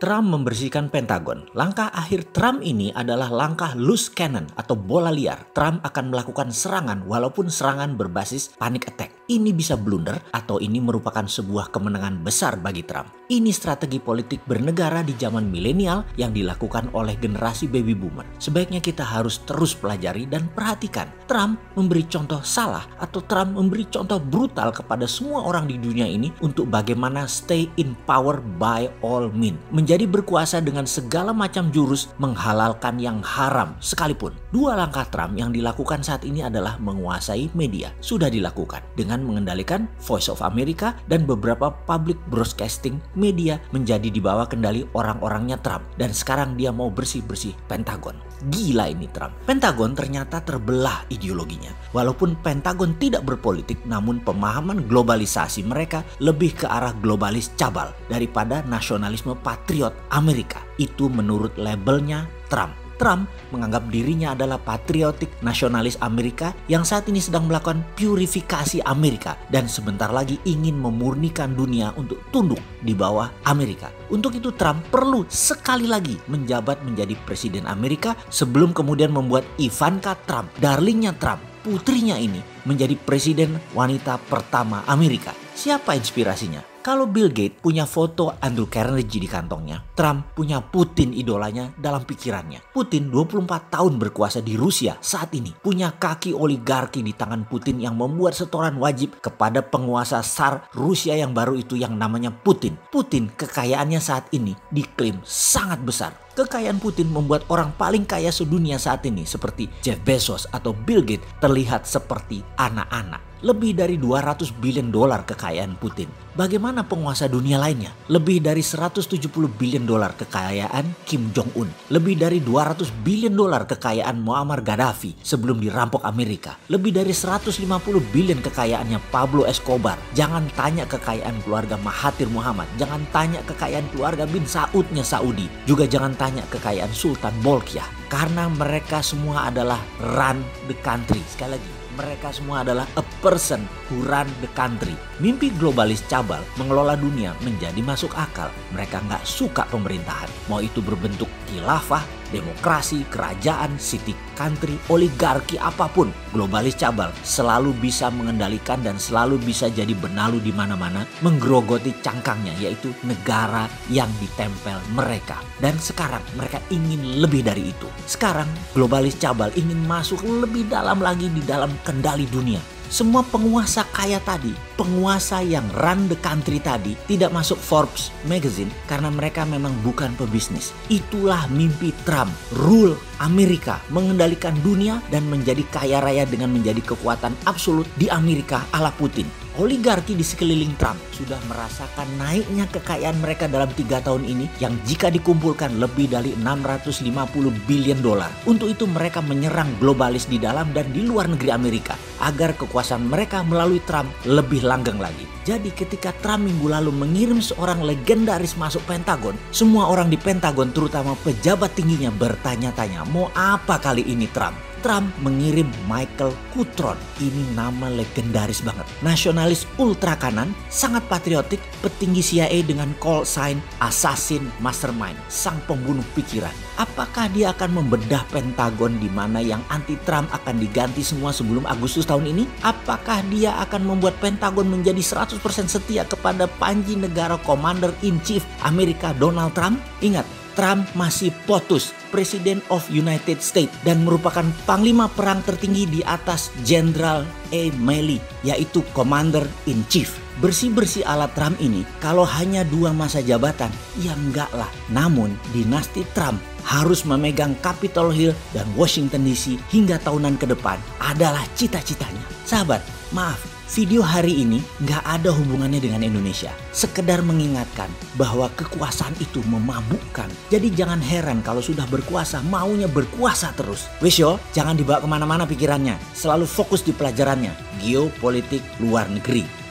Trump membersihkan Pentagon. Langkah akhir Trump ini adalah langkah loose cannon atau bola liar. Trump akan melakukan serangan walaupun serangan berbasis panic attack. Ini bisa blunder atau ini merupakan sebuah kemenangan besar bagi Trump. Ini strategi politik bernegara di zaman milenial yang dilakukan oleh generasi baby boomer. Sebaiknya kita harus terus pelajari dan perhatikan. Trump memberi contoh salah atau Trump memberi contoh brutal kepada semua orang di dunia ini untuk bagaimana stay in power by all means. Menjadi berkuasa dengan segala macam jurus menghalalkan yang haram sekalipun. Dua langkah Trump yang dilakukan saat ini adalah menguasai media. Sudah dilakukan dengan mengendalikan Voice of America dan beberapa public broadcasting media menjadi di bawah kendali orang-orangnya Trump. Dan sekarang dia mau bersih-bersih Pentagon. Gila ini Trump. Pentagon ternyata terbelah ideologinya. Walaupun Pentagon tidak berpolitik, namun pemahaman globalisasi mereka lebih ke arah globalis cabal daripada nasionalisme patriot Amerika. Itu menurut labelnya Trump. Trump menganggap dirinya adalah patriotik nasionalis Amerika yang saat ini sedang melakukan purifikasi Amerika dan sebentar lagi ingin memurnikan dunia untuk tunduk di bawah Amerika. Untuk itu Trump perlu sekali lagi menjabat menjadi presiden Amerika sebelum kemudian membuat Ivanka Trump, darlingnya Trump, putrinya ini menjadi presiden wanita pertama Amerika. Siapa inspirasinya? Kalau Bill Gates punya foto Andrew Carnegie di kantongnya, Trump punya Putin idolanya dalam pikirannya. Putin 24 tahun berkuasa di Rusia saat ini. Punya kaki oligarki di tangan Putin yang membuat setoran wajib kepada penguasa Tsar Rusia yang baru itu yang namanya Putin. Putin kekayaannya saat ini diklaim sangat besar. Kekayaan Putin membuat orang paling kaya sedunia saat ini seperti Jeff Bezos atau Bill Gates terlihat seperti anak-anak. Lebih dari 200 billion dolar kekayaan Putin. Bagaimana penguasa dunia lainnya? Lebih dari 170 billion dolar kekayaan Kim Jong-un. Lebih dari 200 billion dolar kekayaan Muammar Gaddafi sebelum dirampok Amerika. Lebih dari 150 billion kekayaannya Pablo Escobar. Jangan tanya kekayaan keluarga Mahathir Muhammad. Jangan tanya kekayaan keluarga bin Saudnya Saudi. Juga jangan tanya kekayaan Sultan Bolkiah. Karena mereka semua adalah run the country. Sekali lagi, mereka semua adalah a person who run the country. Mimpi globalis cabal mengelola dunia menjadi masuk akal. Mereka nggak suka pemerintahan. Mau itu berbentuk khilafah, demokrasi, kerajaan, city country, oligarki, apapun. Globalis cabal selalu bisa mengendalikan dan selalu bisa jadi benalu di mana-mana, menggerogoti cangkangnya, yaitu negara yang ditempel mereka. Dan sekarang mereka ingin lebih dari itu. Sekarang globalis cabal ingin masuk lebih dalam lagi di dalam kendali dunia. Semua penguasa kaya tadi, penguasa yang run the country tadi tidak masuk Forbes magazine karena mereka memang bukan pebisnis. Itulah mimpi Trump, rule Amerika, mengendalikan dunia dan menjadi kaya raya dengan menjadi kekuatan absolut di Amerika ala Putin. Oligarki di sekeliling Trump sudah merasakan naiknya kekayaan mereka dalam 3 tahun ini yang jika dikumpulkan lebih dari 650 billion dolar. Untuk itu mereka menyerang globalis di dalam dan di luar negeri Amerika agar kekuasaan mereka melalui Trump lebih langgeng lagi. Jadi ketika Trump minggu lalu mengirim seorang legendaris masuk Pentagon, semua orang di Pentagon terutama pejabat tingginya bertanya-tanya, mau apa kali ini Trump? Trump mengirim Michael Kutron. Ini nama legendaris banget. Nasionalis ultra kanan, sangat patriotik, petinggi CIA dengan call sign Assassin Mastermind, sang pembunuh pikiran. Apakah dia akan membedah Pentagon di mana yang anti-Trump akan diganti semua sebelum Agustus tahun ini? Apakah dia akan membuat Pentagon menjadi 100% setia kepada Panji Negara Commander in Chief Amerika Donald Trump? Ingat, Trump masih POTUS, President of United States, dan merupakan panglima perang tertinggi di atas Jenderal A. Milley, yaitu Commander in Chief. Bersih-bersih ala Trump ini, kalau hanya 2 masa jabatan, ya enggak lah. Namun, dinasti Trump harus memegang Capitol Hill dan Washington DC hingga tahunan ke depan adalah cita-citanya. Sahabat, maaf. Video hari ini nggak ada hubungannya dengan Indonesia. Sekedar mengingatkan bahwa kekuasaan itu memabukkan. Jadi jangan heran kalau sudah berkuasa maunya berkuasa terus. Wis yo, jangan dibawa kemana-mana pikirannya. Selalu fokus di pelajarannya. Geopolitik luar negeri.